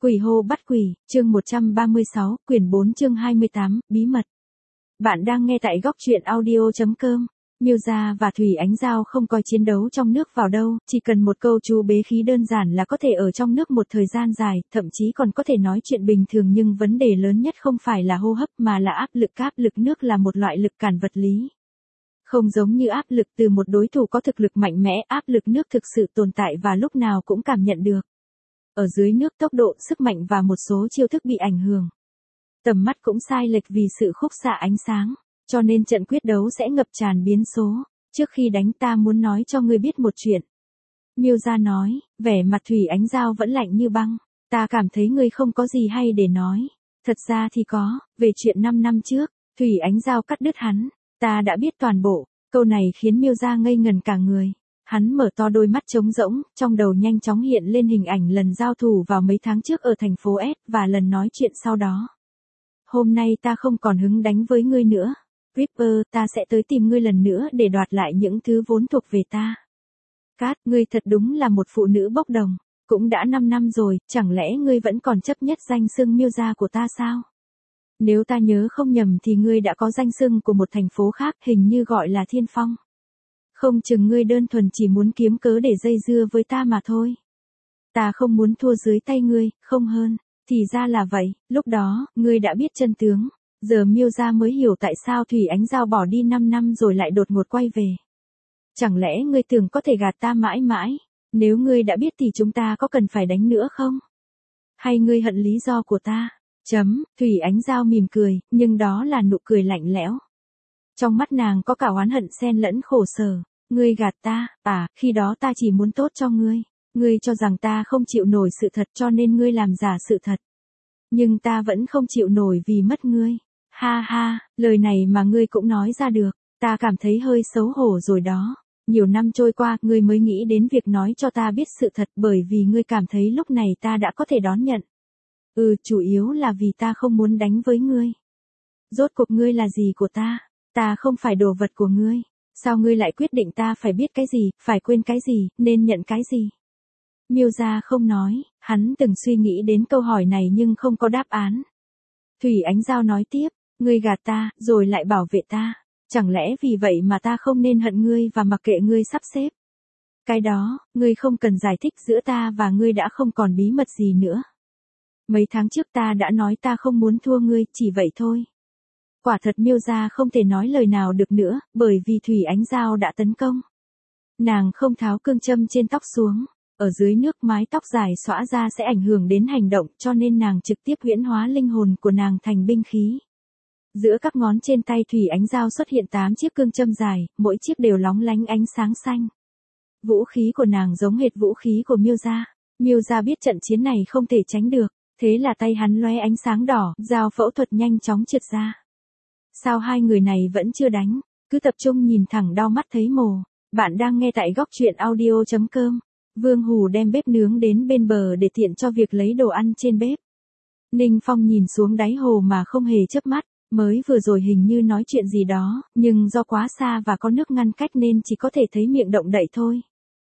Quỷ hô bắt quỷ, chương 136, quyển 4 chương 28, bí mật. Bạn đang nghe tại góc truyện audio.com. Miêu Gia và Thủy Ánh Giao không coi chiến đấu trong nước vào đâu, chỉ cần một câu chú bế khí đơn giản là có thể ở trong nước một thời gian dài, thậm chí còn có thể nói chuyện bình thường, nhưng vấn đề lớn nhất không phải là hô hấp mà là áp lực. Áp lực nước là một loại lực cản vật lý. Không giống như áp lực từ một đối thủ có thực lực mạnh mẽ, áp lực nước thực sự tồn tại và lúc nào cũng cảm nhận được. Ở dưới nước tốc độ, sức mạnh và một số chiêu thức bị ảnh hưởng. Tầm mắt cũng sai lệch vì sự khúc xạ ánh sáng, cho nên trận quyết đấu sẽ ngập tràn biến số. Trước khi đánh ta muốn nói cho ngươi biết một chuyện. Miêu Gia nói, vẻ mặt Thủy Ánh Giao vẫn lạnh như băng. Ta cảm thấy ngươi không có gì hay để nói. Thật ra thì có, về chuyện 5 năm trước, Thủy Ánh Giao cắt đứt hắn. Ta đã biết toàn bộ. Câu này khiến Miêu Gia ngây ngần cả người. Hắn mở to đôi mắt trống rỗng, trong đầu nhanh chóng hiện lên hình ảnh lần giao thủ vào mấy tháng trước ở thành phố S và lần nói chuyện sau đó. Hôm nay ta không còn hứng đánh với ngươi nữa. Ripper, ta sẽ tới tìm ngươi lần nữa để đoạt lại những thứ vốn thuộc về ta. Cát, ngươi thật đúng là một phụ nữ bốc đồng. Cũng đã 5 năm rồi, chẳng lẽ ngươi vẫn còn chấp nhất danh xưng Miêu Gia của ta sao? Nếu ta nhớ không nhầm thì ngươi đã có danh xưng của một thành phố khác, hình như gọi là Thiên Phong. Không chừng ngươi đơn thuần chỉ muốn kiếm cớ để dây dưa với ta mà thôi. Ta không muốn thua dưới tay ngươi, không hơn. Thì ra là vậy, lúc đó, ngươi đã biết chân tướng. Giờ Miêu Gia mới hiểu tại sao Thủy Ánh Giao bỏ đi 5 năm rồi lại đột ngột quay về. Chẳng lẽ ngươi tưởng có thể gạt ta mãi mãi? Nếu ngươi đã biết thì chúng ta có cần phải đánh nữa không? Hay ngươi hận lý do của ta? Thủy Ánh Giao mỉm cười, nhưng đó là nụ cười lạnh lẽo. Trong mắt nàng có cả oán hận xen lẫn khổ sở. Ngươi gạt ta, khi đó ta chỉ muốn tốt cho ngươi. Ngươi cho rằng ta không chịu nổi sự thật cho nên ngươi làm giả sự thật. Nhưng ta vẫn không chịu nổi vì mất ngươi. Ha ha, lời này mà ngươi cũng nói ra được, ta cảm thấy hơi xấu hổ rồi đó. Nhiều năm trôi qua, ngươi mới nghĩ đến việc nói cho ta biết sự thật bởi vì ngươi cảm thấy lúc này ta đã có thể đón nhận. Chủ yếu là vì ta không muốn đánh với ngươi. Rốt cuộc ngươi là gì của ta? Ta không phải đồ vật của ngươi. Sao ngươi lại quyết định ta phải biết cái gì, phải quên cái gì, nên nhận cái gì? Miêu Gia không nói, hắn từng suy nghĩ đến câu hỏi này nhưng không có đáp án. Thủy Ánh Giao nói tiếp, ngươi gạt ta, rồi lại bảo vệ ta. Chẳng lẽ vì vậy mà ta không nên hận ngươi và mặc kệ ngươi sắp xếp? Cái đó, ngươi không cần giải thích, giữa ta và ngươi đã không còn bí mật gì nữa. Mấy tháng trước ta đã nói ta không muốn thua ngươi, chỉ vậy thôi. Quả thật Miêu Gia không thể nói lời nào được nữa, bởi vì Thủy Ánh Giao đã tấn công. Nàng không tháo cương châm trên tóc xuống. Ở dưới nước mái tóc dài xõa ra sẽ ảnh hưởng đến hành động, cho nên nàng trực tiếp huyễn hóa linh hồn của nàng thành binh khí. Giữa các ngón trên tay Thủy Ánh Giao xuất hiện 8 chiếc cương châm dài, mỗi chiếc đều lóng lánh ánh sáng xanh. Vũ khí của nàng giống hệt vũ khí của Miêu Gia. Miêu Gia biết trận chiến này không thể tránh được, thế là tay hắn lóe ánh sáng đỏ, dao phẫu thuật nhanh chóng trượt ra. Sao hai người này vẫn chưa đánh? Cứ tập trung nhìn thẳng đau mắt thấy mồ. Bạn đang nghe tại góc truyện audio.com. Vương Hù đem bếp nướng đến bên bờ để tiện cho việc lấy đồ ăn trên bếp. Ninh Phong nhìn xuống đáy hồ mà không hề chớp mắt, mới vừa rồi hình như nói chuyện gì đó, nhưng do quá xa và có nước ngăn cách nên chỉ có thể thấy miệng động đậy thôi.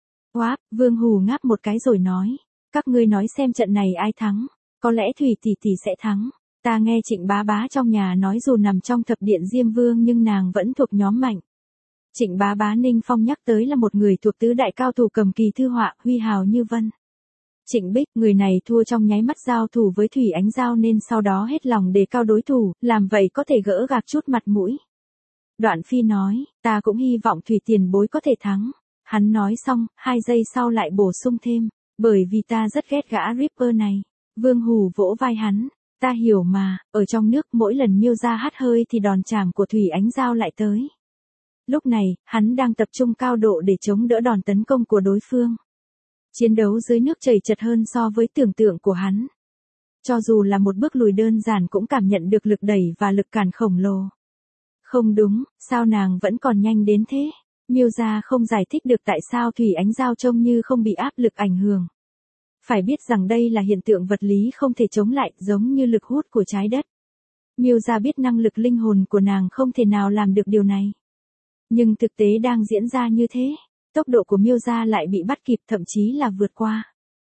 Vương Hù ngáp một cái rồi nói, các ngươi nói xem trận này ai thắng, có lẽ Thủy tỷ tỷ sẽ thắng. Ta nghe Trịnh Bá Bá trong nhà nói dù nằm trong thập điện Diêm Vương nhưng nàng vẫn thuộc nhóm mạnh. Trịnh Bá Bá Ninh Phong nhắc tới là một người thuộc tứ đại cao thủ cầm kỳ thư họa, huy hào như vân. Trịnh Bích, người này thua trong nháy mắt giao thủ với Thủy Ánh Giao nên sau đó hết lòng đề cao đối thủ, làm vậy có thể gỡ gạc chút mặt mũi. Đoạn Phi nói, ta cũng hy vọng Thủy tiền bối có thể thắng. Hắn nói xong, 2 giây sau lại bổ sung thêm, bởi vì ta rất ghét gã Ripper này. Vương Hù vỗ vai hắn, ta hiểu mà, ở trong nước mỗi lần Miêu Gia hắt hơi thì đòn chảm của Thủy Ánh Giao lại tới. Lúc này, hắn đang tập trung cao độ để chống đỡ đòn tấn công của đối phương. Chiến đấu dưới nước chảy chật hơn so với tưởng tượng của hắn. Cho dù là một bước lùi đơn giản cũng cảm nhận được lực đẩy và lực cản khổng lồ. Không đúng, sao nàng vẫn còn nhanh đến thế? Miêu Gia không giải thích được tại sao Thủy Ánh Giao trông như không bị áp lực ảnh hưởng. Phải biết rằng đây là hiện tượng vật lý không thể chống lại, giống như lực hút của trái đất. Miêu Gia biết năng lực linh hồn của nàng không thể nào làm được điều này. Nhưng thực tế đang diễn ra như thế, tốc độ của Miêu Gia lại bị bắt kịp, thậm chí là vượt qua.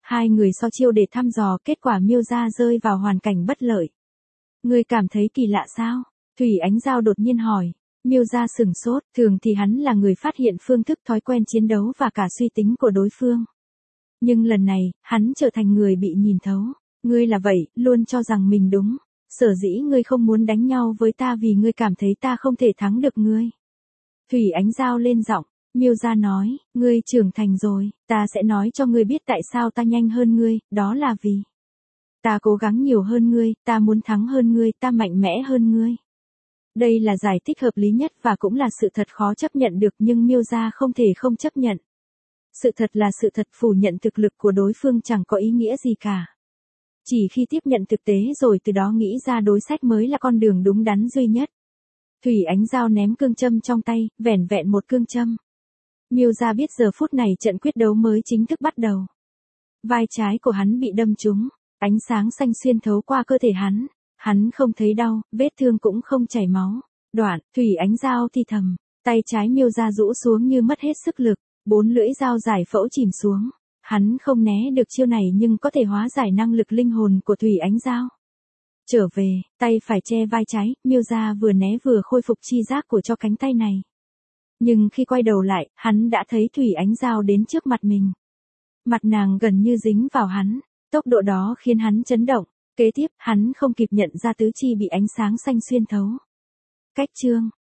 Hai người so chiêu để thăm dò, kết quả Miêu gia rơi vào hoàn cảnh bất lợi. Ngươi cảm thấy kỳ lạ sao? Thủy Ánh Giao đột nhiên hỏi. Miêu gia sửng sốt, thường thì hắn là người phát hiện phương thức thói quen chiến đấu và cả suy tính của đối phương. Nhưng lần này, hắn trở thành người bị nhìn thấu. Ngươi là vậy, luôn cho rằng mình đúng. Sở dĩ ngươi không muốn đánh nhau với ta vì ngươi cảm thấy ta không thể thắng được ngươi. Thủy Ánh Giao lên giọng, Miêu gia nói, ngươi trưởng thành rồi, ta sẽ nói cho ngươi biết tại sao ta nhanh hơn ngươi, đó là vì ta cố gắng nhiều hơn ngươi, ta muốn thắng hơn ngươi, ta mạnh mẽ hơn ngươi. Đây là giải thích hợp lý nhất và cũng là sự thật khó chấp nhận được nhưng Miêu gia không thể không chấp nhận. Sự thật là sự thật, phủ nhận thực lực của đối phương chẳng có ý nghĩa gì cả. Chỉ khi tiếp nhận thực tế rồi từ đó nghĩ ra đối sách mới là con đường đúng đắn duy nhất. Thủy Ánh Giao ném cương châm trong tay, vẻn vẹn một cương châm. Miêu gia biết giờ phút này trận quyết đấu mới chính thức bắt đầu. Vai trái của hắn bị đâm trúng, ánh sáng xanh xuyên thấu qua cơ thể hắn. Hắn không thấy đau, vết thương cũng không chảy máu. Đoạn, Thủy Ánh Giao thì thầm, tay trái Miêu gia rũ xuống như mất hết sức lực, 4 lưỡi dao giải phẫu chìm xuống. Hắn không né được chiêu này nhưng có thể hóa giải năng lực linh hồn của Thủy Ánh Giao. Trở về, tay phải che vai trái, Miêu gia vừa né vừa khôi phục chi giác của cho cánh tay này. Nhưng khi quay đầu lại, hắn đã thấy Thủy Ánh Giao đến trước mặt mình. Mặt nàng gần như dính vào hắn, tốc độ đó khiến hắn chấn động. Kế tiếp, hắn không kịp nhận ra tứ chi bị ánh sáng xanh xuyên thấu. Cách chương